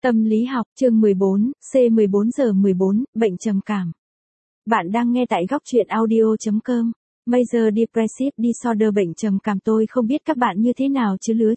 Tâm lý học, chương 14, C14 giờ 14, bệnh trầm cảm. Bạn đang nghe tại góc truyện audio.com. Major Depressive Disorder, bệnh trầm cảm. Tôi không biết các bạn như thế nào chứ lứa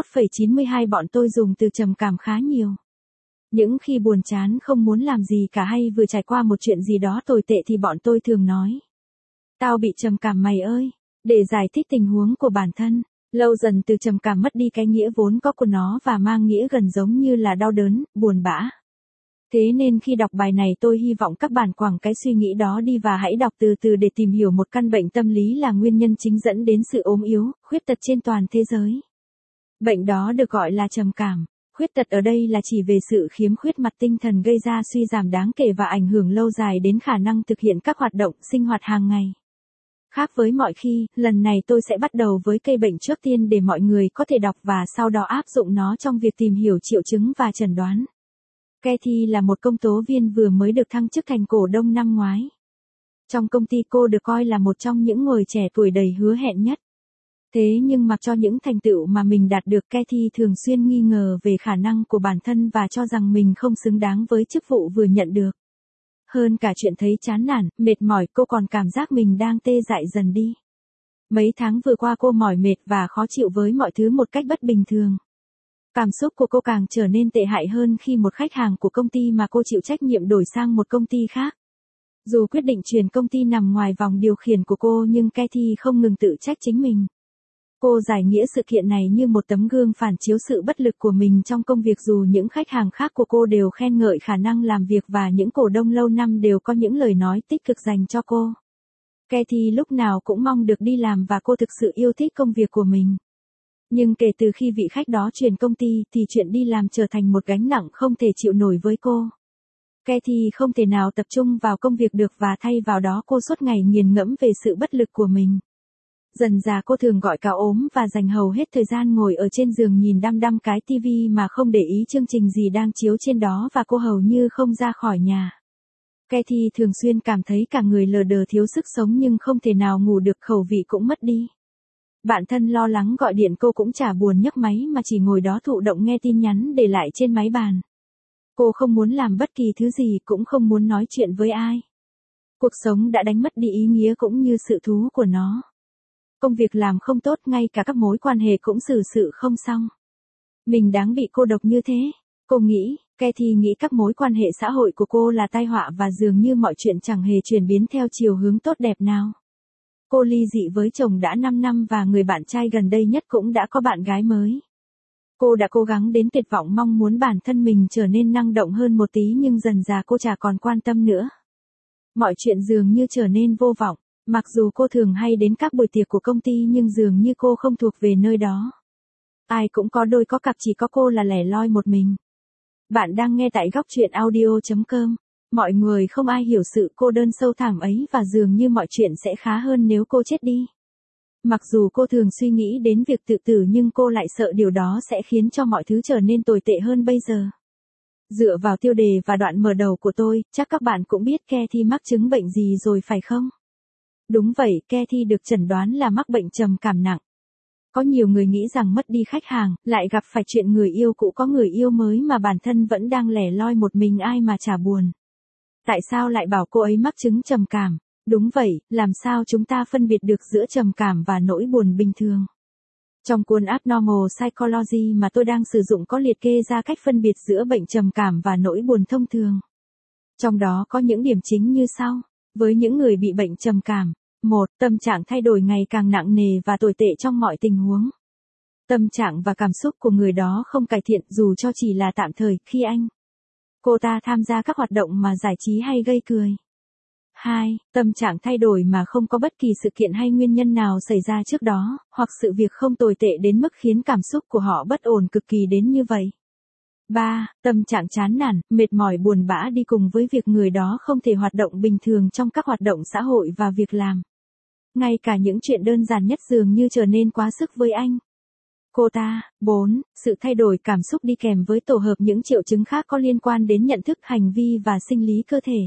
91,92 bọn tôi dùng từ trầm cảm khá nhiều. Những khi buồn chán không muốn làm gì cả hay vừa trải qua một chuyện gì đó tồi tệ thì bọn tôi thường nói: "Tao bị trầm cảm mày ơi", để giải thích tình huống của bản thân. Lâu dần từ trầm cảm mất đi cái nghĩa vốn có của nó và mang nghĩa gần giống như là đau đớn, buồn bã. Thế nên khi đọc bài này tôi hy vọng các bạn quẳng cái suy nghĩ đó đi và hãy đọc từ từ để tìm hiểu một căn bệnh tâm lý là nguyên nhân chính dẫn đến sự ốm yếu, khuyết tật trên toàn thế giới. Bệnh đó được gọi là trầm cảm. Khuyết tật ở đây là chỉ về sự khiếm khuyết mặt tinh thần gây ra suy giảm đáng kể và ảnh hưởng lâu dài đến khả năng thực hiện các hoạt động sinh hoạt hàng ngày. Khác với mọi khi, lần này tôi sẽ bắt đầu với cây bệnh trước tiên để mọi người có thể đọc và sau đó áp dụng nó trong việc tìm hiểu triệu chứng và chẩn đoán. Kathy là một công tố viên vừa mới được thăng chức thành cổ đông năm ngoái. Trong công ty cô được coi là một trong những người trẻ tuổi đầy hứa hẹn nhất. Thế nhưng mặc cho những thành tựu mà mình đạt được, Kathy thường xuyên nghi ngờ về khả năng của bản thân và cho rằng mình không xứng đáng với chức vụ vừa nhận được. Hơn cả chuyện thấy chán nản, mệt mỏi, cô còn cảm giác mình đang tê dại dần đi. Mấy tháng vừa qua cô mỏi mệt và khó chịu với mọi thứ một cách bất bình thường. Cảm xúc của cô càng trở nên tệ hại hơn khi một khách hàng của công ty mà cô chịu trách nhiệm đổi sang một công ty khác. Dù quyết định chuyển công ty nằm ngoài vòng điều khiển của cô nhưng Kathy không ngừng tự trách chính mình. Cô giải nghĩa sự kiện này như một tấm gương phản chiếu sự bất lực của mình trong công việc, dù những khách hàng khác của cô đều khen ngợi khả năng làm việc và những cổ đông lâu năm đều có những lời nói tích cực dành cho cô. Kathy lúc nào cũng mong được đi làm và cô thực sự yêu thích công việc của mình. Nhưng kể từ khi vị khách đó chuyển công ty thì chuyện đi làm trở thành một gánh nặng không thể chịu nổi với cô. Kathy không thể nào tập trung vào công việc được và thay vào đó cô suốt ngày nghiền ngẫm về sự bất lực của mình. Dần dà cô thường gọi cả ốm và dành hầu hết thời gian ngồi ở trên giường nhìn đăm đăm cái tivi mà không để ý chương trình gì đang chiếu trên đó và cô hầu như không ra khỏi nhà. Kathy thường xuyên cảm thấy cả người lờ đờ thiếu sức sống nhưng không thể nào ngủ được, khẩu vị cũng mất đi. Bạn thân lo lắng gọi điện cô cũng chả buồn nhấc máy mà chỉ ngồi đó thụ động nghe tin nhắn để lại trên máy bàn. Cô không muốn làm bất kỳ thứ gì, cũng không muốn nói chuyện với ai. Cuộc sống đã đánh mất đi ý nghĩa cũng như sự thú của nó. Công việc làm không tốt, ngay cả các mối quan hệ cũng xử sự không xong. Mình đáng bị cô độc như thế, cô nghĩ. Kathy nghĩ các mối quan hệ xã hội của cô là tai họa và dường như mọi chuyện chẳng hề chuyển biến theo chiều hướng tốt đẹp nào. Cô ly dị với chồng đã 5 năm và người bạn trai gần đây nhất cũng đã có bạn gái mới. Cô đã cố gắng đến tuyệt vọng mong muốn bản thân mình trở nên năng động hơn một tí nhưng dần dà cô chả còn quan tâm nữa. Mọi chuyện dường như trở nên vô vọng. Mặc dù cô thường hay đến các buổi tiệc của công ty nhưng dường như cô không thuộc về nơi đó. Ai cũng có đôi có cặp, chỉ có cô là lẻ loi một mình. Bạn đang nghe tại góc truyện audio.com. Mọi người không ai hiểu sự cô đơn sâu thẳm ấy và dường như mọi chuyện sẽ khá hơn nếu cô chết đi. Mặc dù cô thường suy nghĩ đến việc tự tử nhưng cô lại sợ điều đó sẽ khiến cho mọi thứ trở nên tồi tệ hơn bây giờ. Dựa vào tiêu đề và đoạn mở đầu của tôi, chắc các bạn cũng biết Kathy mắc chứng bệnh gì rồi phải không? Đúng vậy, Kathy được chẩn đoán là mắc bệnh trầm cảm nặng. Có nhiều người nghĩ rằng mất đi khách hàng, lại gặp phải chuyện người yêu cũ có người yêu mới mà bản thân vẫn đang lẻ loi một mình, ai mà chả buồn. Tại sao lại bảo cô ấy mắc chứng trầm cảm? Đúng vậy, làm sao chúng ta phân biệt được giữa trầm cảm và nỗi buồn bình thường? Trong cuốn Abnormal Psychology mà tôi đang sử dụng có liệt kê ra cách phân biệt giữa bệnh trầm cảm và nỗi buồn thông thường. Trong đó có những điểm chính như sau. Với những người bị bệnh trầm cảm: 1. Tâm trạng thay đổi ngày càng nặng nề và tồi tệ trong mọi tình huống. Tâm trạng và cảm xúc của người đó không cải thiện dù cho chỉ là tạm thời khi cô ta tham gia các hoạt động mà giải trí hay gây cười. 2. Tâm trạng thay đổi mà không có bất kỳ sự kiện hay nguyên nhân nào xảy ra trước đó, hoặc sự việc không tồi tệ đến mức khiến cảm xúc của họ bất ổn cực kỳ đến như vậy. 3. Tâm trạng chán nản, mệt mỏi, buồn bã đi cùng với việc người đó không thể hoạt động bình thường trong các hoạt động xã hội và việc làm. Ngay cả những chuyện đơn giản nhất dường như trở nên quá sức với cô ta. 4. Sự thay đổi cảm xúc đi kèm với tổ hợp những triệu chứng khác có liên quan đến nhận thức, hành vi và sinh lý cơ thể.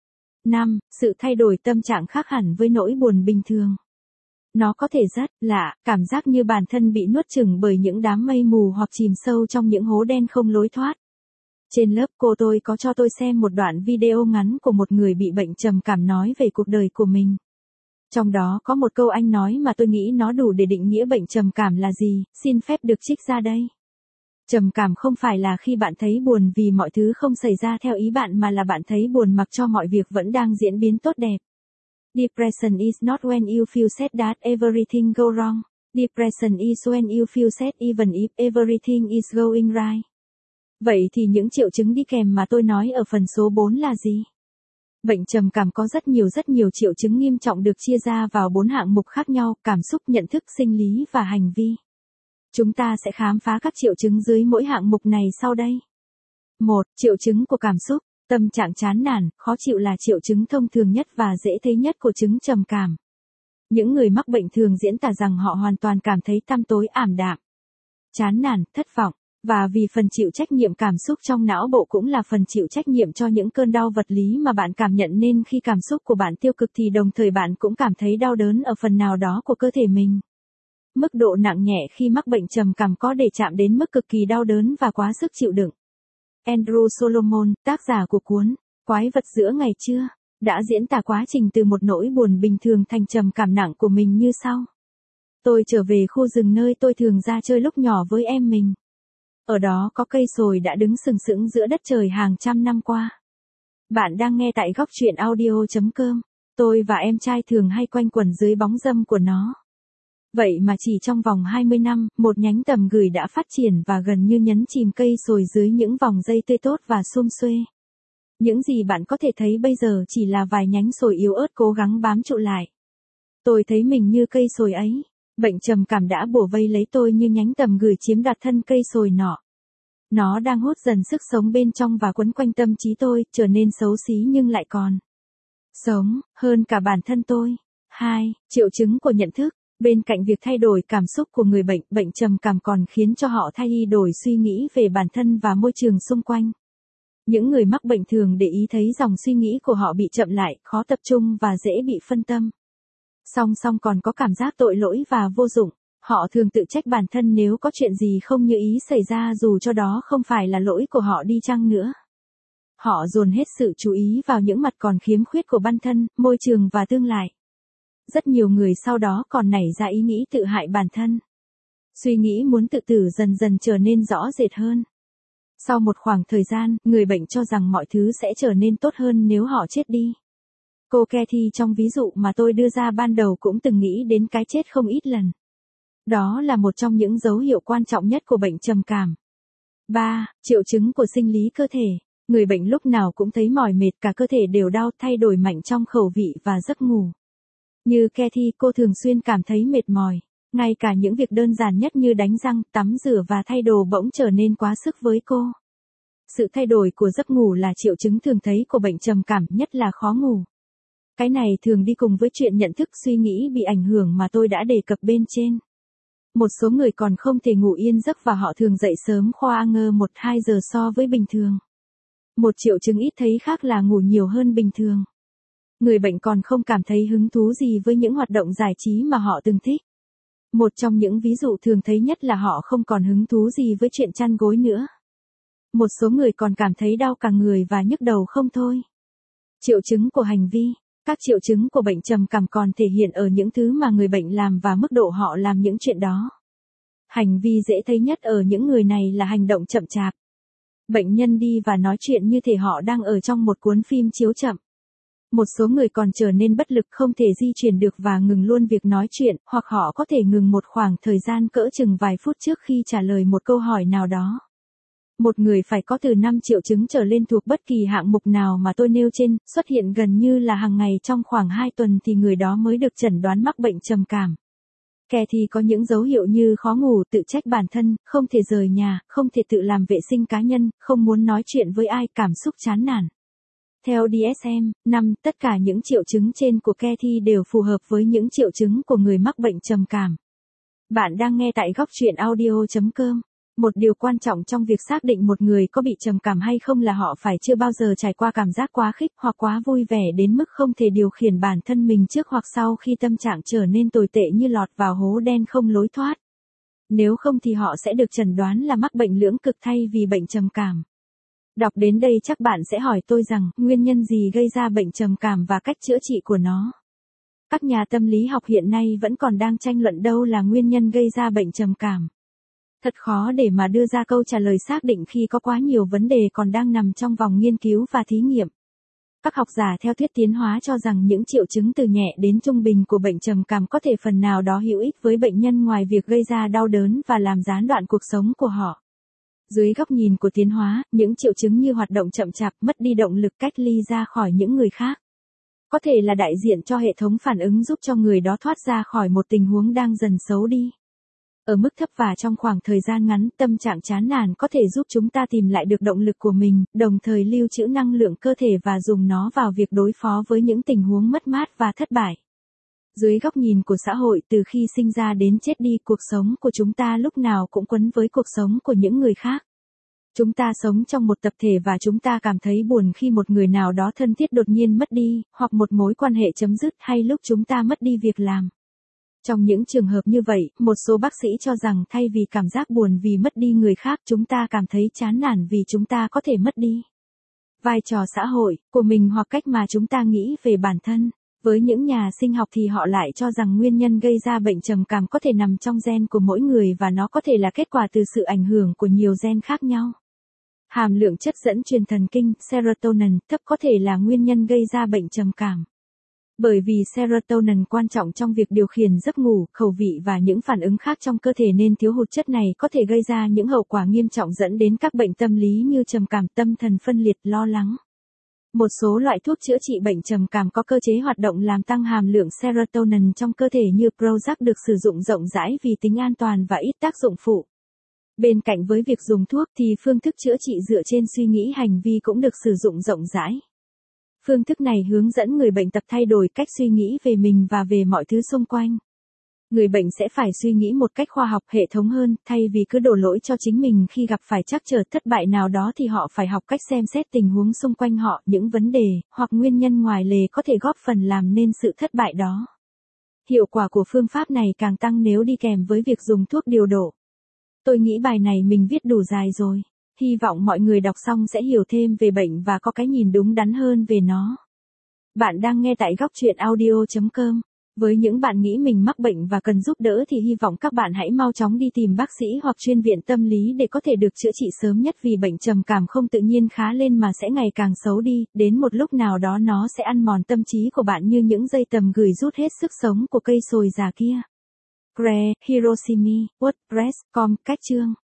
5. Sự thay đổi tâm trạng khác hẳn với nỗi buồn bình thường. Nó có thể rất lạ, cảm giác như bản thân bị nuốt chửng bởi những đám mây mù hoặc chìm sâu trong những hố đen không lối thoát. Trên lớp cô tôi có cho tôi xem một đoạn video ngắn của một người bị bệnh trầm cảm nói về cuộc đời của mình. Trong đó có một câu anh nói mà tôi nghĩ nó đủ để định nghĩa bệnh trầm cảm là gì, xin phép được trích ra đây. Trầm cảm không phải là khi bạn thấy buồn vì mọi thứ không xảy ra theo ý bạn mà là bạn thấy buồn mặc cho mọi việc vẫn đang diễn biến tốt đẹp. Depression is not when you feel sad that everything go wrong. Depression is when you feel sad even if everything is going right. Vậy thì những triệu chứng đi kèm mà tôi nói ở phần số 4 là gì? Bệnh trầm cảm có rất nhiều triệu chứng nghiêm trọng được chia ra vào 4 hạng mục khác nhau: cảm xúc, nhận thức, sinh lý và hành vi. Chúng ta sẽ khám phá các triệu chứng dưới mỗi hạng mục này sau đây. 1. Triệu chứng của cảm xúc. Tâm trạng chán nản, khó chịu là triệu chứng thông thường nhất và dễ thấy nhất của chứng trầm cảm. Những người mắc bệnh thường diễn tả rằng họ hoàn toàn cảm thấy tăm tối, ảm đạm, chán nản, thất vọng. Và vì phần chịu trách nhiệm cảm xúc trong não bộ cũng là phần chịu trách nhiệm cho những cơn đau vật lý mà bạn cảm nhận, nên khi cảm xúc của bạn tiêu cực thì đồng thời bạn cũng cảm thấy đau đớn ở phần nào đó của cơ thể mình. Mức độ nặng nhẹ khi mắc bệnh trầm cảm có để chạm đến mức cực kỳ đau đớn và quá sức chịu đựng. Andrew Solomon, tác giả của cuốn Quái vật giữa ngày trưa, đã diễn tả quá trình từ một nỗi buồn bình thường thành trầm cảm nặng của mình như sau. Tôi trở về khu rừng nơi tôi thường ra chơi lúc nhỏ với em mình. Ở đó có cây sồi đã đứng sừng sững giữa đất trời hàng trăm năm qua. Bạn đang nghe tại góc truyện audio.com. Tôi và em trai thường hay quanh quẩn dưới bóng râm của nó. Vậy mà chỉ trong vòng 20 năm, một nhánh tầm gửi đã phát triển và gần như nhấn chìm cây sồi dưới những vòng dây tươi tốt và sum xuê. Những gì bạn có thể thấy bây giờ chỉ là vài nhánh sồi yếu ớt cố gắng bám trụ lại. Tôi thấy mình như cây sồi ấy. Bệnh trầm cảm đã bủa vây lấy tôi như nhánh tầm gửi chiếm đoạt thân cây sồi nọ. Nó đang hút dần sức sống bên trong và quấn quanh tâm trí tôi, trở nên xấu xí nhưng lại còn sống hơn cả bản thân tôi. 2. Triệu chứng của nhận thức. Bên cạnh việc thay đổi cảm xúc của người bệnh, bệnh trầm cảm còn khiến cho họ thay đổi suy nghĩ về bản thân và môi trường xung quanh. Những người mắc bệnh thường để ý thấy dòng suy nghĩ của họ bị chậm lại, khó tập trung và dễ bị phân tâm. Song song còn có cảm giác tội lỗi và vô dụng. Họ thường tự trách bản thân nếu có chuyện gì không như ý xảy ra dù cho đó không phải là lỗi của họ đi chăng nữa. Họ dồn hết sự chú ý vào những mặt còn khiếm khuyết của bản thân, môi trường và tương lai. Rất nhiều người sau đó còn nảy ra ý nghĩ tự hại bản thân. Suy nghĩ muốn tự tử dần dần trở nên rõ rệt hơn. Sau một khoảng thời gian, người bệnh cho rằng mọi thứ sẽ trở nên tốt hơn nếu họ chết đi. Cô Kathy trong ví dụ mà tôi đưa ra ban đầu cũng từng nghĩ đến cái chết không ít lần. Đó là một trong những dấu hiệu quan trọng nhất của bệnh trầm cảm. 3. Triệu chứng của sinh lý cơ thể. Người bệnh lúc nào cũng thấy mỏi mệt, cả cơ thể đều đau, thay đổi mạnh trong khẩu vị và giấc ngủ. Như Kathy, cô thường xuyên cảm thấy mệt mỏi. Ngay cả những việc đơn giản nhất như đánh răng, tắm rửa và thay đồ bỗng trở nên quá sức với cô. Sự thay đổi của giấc ngủ là triệu chứng thường thấy của bệnh trầm cảm, nhất là khó ngủ. Cái này thường đi cùng với chuyện nhận thức, suy nghĩ bị ảnh hưởng mà tôi đã đề cập bên trên. Một số người còn không thể ngủ yên giấc và họ thường dậy sớm khoa ngơ 1-2 giờ so với bình thường. Một triệu chứng ít thấy khác là ngủ nhiều hơn bình thường. Người bệnh còn không cảm thấy hứng thú gì với những hoạt động giải trí mà họ từng thích. Một trong những ví dụ thường thấy nhất là họ không còn hứng thú gì với chuyện chăn gối nữa. Một số người còn cảm thấy đau cả người và nhức đầu không thôi. Triệu chứng của hành vi. Các triệu chứng của bệnh trầm cảm còn thể hiện ở những thứ mà người bệnh làm và mức độ họ làm những chuyện đó. Hành vi dễ thấy nhất ở những người này là hành động chậm chạp. Bệnh nhân đi và nói chuyện như thể họ đang ở trong một cuốn phim chiếu chậm. Một số người còn trở nên bất lực, không thể di chuyển được và ngừng luôn việc nói chuyện, hoặc họ có thể ngừng một khoảng thời gian cỡ chừng vài phút trước khi trả lời một câu hỏi nào đó. Một người phải có từ 5 triệu chứng trở lên thuộc bất kỳ hạng mục nào mà tôi nêu trên, xuất hiện gần như là hàng ngày trong khoảng 2 tuần thì người đó mới được chẩn đoán mắc bệnh trầm cảm. Kathy có những dấu hiệu như khó ngủ, tự trách bản thân, không thể rời nhà, không thể tự làm vệ sinh cá nhân, không muốn nói chuyện với ai, cảm xúc chán nản. Theo DSM-5, tất cả những triệu chứng trên của Kathy đều phù hợp với những triệu chứng của người mắc bệnh trầm cảm. Bạn đang nghe tại góc truyện audio.com. Một điều quan trọng trong việc xác định một người có bị trầm cảm hay không là họ phải chưa bao giờ trải qua cảm giác quá khích hoặc quá vui vẻ đến mức không thể điều khiển bản thân mình trước hoặc sau khi tâm trạng trở nên tồi tệ như lọt vào hố đen không lối thoát. Nếu không thì họ sẽ được chẩn đoán là mắc bệnh lưỡng cực thay vì bệnh trầm cảm. Đọc đến đây chắc bạn sẽ hỏi tôi rằng, nguyên nhân gì gây ra bệnh trầm cảm và cách chữa trị của nó. Các nhà tâm lý học hiện nay vẫn còn đang tranh luận đâu là nguyên nhân gây ra bệnh trầm cảm. Thật khó để mà đưa ra câu trả lời xác định khi có quá nhiều vấn đề còn đang nằm trong vòng nghiên cứu và thí nghiệm. Các học giả theo thuyết tiến hóa cho rằng những triệu chứng từ nhẹ đến trung bình của bệnh trầm cảm có thể phần nào đó hữu ích với bệnh nhân ngoài việc gây ra đau đớn và làm gián đoạn cuộc sống của họ. Dưới góc nhìn của tiến hóa, những triệu chứng như hoạt động chậm chạp, mất đi động lực, cách ly ra khỏi những người khác, có thể là đại diện cho hệ thống phản ứng giúp cho người đó thoát ra khỏi một tình huống đang dần xấu đi. Ở mức thấp và trong khoảng thời gian ngắn, tâm trạng chán nản có thể giúp chúng ta tìm lại được động lực của mình, đồng thời lưu trữ năng lượng cơ thể và dùng nó vào việc đối phó với những tình huống mất mát và thất bại. Dưới góc nhìn của xã hội, từ khi sinh ra đến chết đi, cuộc sống của chúng ta lúc nào cũng quấn với cuộc sống của những người khác. Chúng ta sống trong một tập thể và chúng ta cảm thấy buồn khi một người nào đó thân thiết đột nhiên mất đi, hoặc một mối quan hệ chấm dứt, hay lúc chúng ta mất đi việc làm. Trong những trường hợp như vậy, một số bác sĩ cho rằng thay vì cảm giác buồn vì mất đi người khác, chúng ta cảm thấy chán nản vì chúng ta có thể mất đi vai trò xã hội của mình hoặc cách mà chúng ta nghĩ về bản thân. Với những nhà sinh học thì họ lại cho rằng nguyên nhân gây ra bệnh trầm cảm có thể nằm trong gen của mỗi người và nó có thể là kết quả từ sự ảnh hưởng của nhiều gen khác nhau. Hàm lượng chất dẫn truyền thần kinh, serotonin, thấp có thể là nguyên nhân gây ra bệnh trầm cảm. Bởi vì serotonin quan trọng trong việc điều khiển giấc ngủ, khẩu vị và những phản ứng khác trong cơ thể nên thiếu hụt chất này có thể gây ra những hậu quả nghiêm trọng dẫn đến các bệnh tâm lý như trầm cảm, tâm thần phân liệt, lo lắng. Một số loại thuốc chữa trị bệnh trầm cảm có cơ chế hoạt động làm tăng hàm lượng serotonin trong cơ thể như Prozac được sử dụng rộng rãi vì tính an toàn và ít tác dụng phụ. Bên cạnh với việc dùng thuốc thì phương thức chữa trị dựa trên suy nghĩ hành vi cũng được sử dụng rộng rãi. Phương thức này hướng dẫn người bệnh tập thay đổi cách suy nghĩ về mình và về mọi thứ xung quanh. Người bệnh sẽ phải suy nghĩ một cách khoa học, hệ thống hơn, thay vì cứ đổ lỗi cho chính mình khi gặp phải trắc trở thất bại nào đó thì họ phải học cách xem xét tình huống xung quanh họ, những vấn đề hoặc nguyên nhân ngoài lề có thể góp phần làm nên sự thất bại đó. Hiệu quả của phương pháp này càng tăng nếu đi kèm với việc dùng thuốc điều độ. Tôi nghĩ bài này mình viết đủ dài rồi. Hy vọng mọi người đọc xong sẽ hiểu thêm về bệnh và có cái nhìn đúng đắn hơn về nó. Bạn đang nghe tại góc chuyện audio.com. Với những bạn nghĩ mình mắc bệnh và cần giúp đỡ thì hy vọng các bạn hãy mau chóng đi tìm bác sĩ hoặc chuyên viện tâm lý để có thể được chữa trị sớm nhất vì bệnh trầm cảm không tự nhiên khá lên mà sẽ ngày càng xấu đi, đến một lúc nào đó nó sẽ ăn mòn tâm trí của bạn như những dây tầm gửi rút hết sức sống của cây sồi già kia. Gre, Hiroshimi, WordPress.com, cách chương.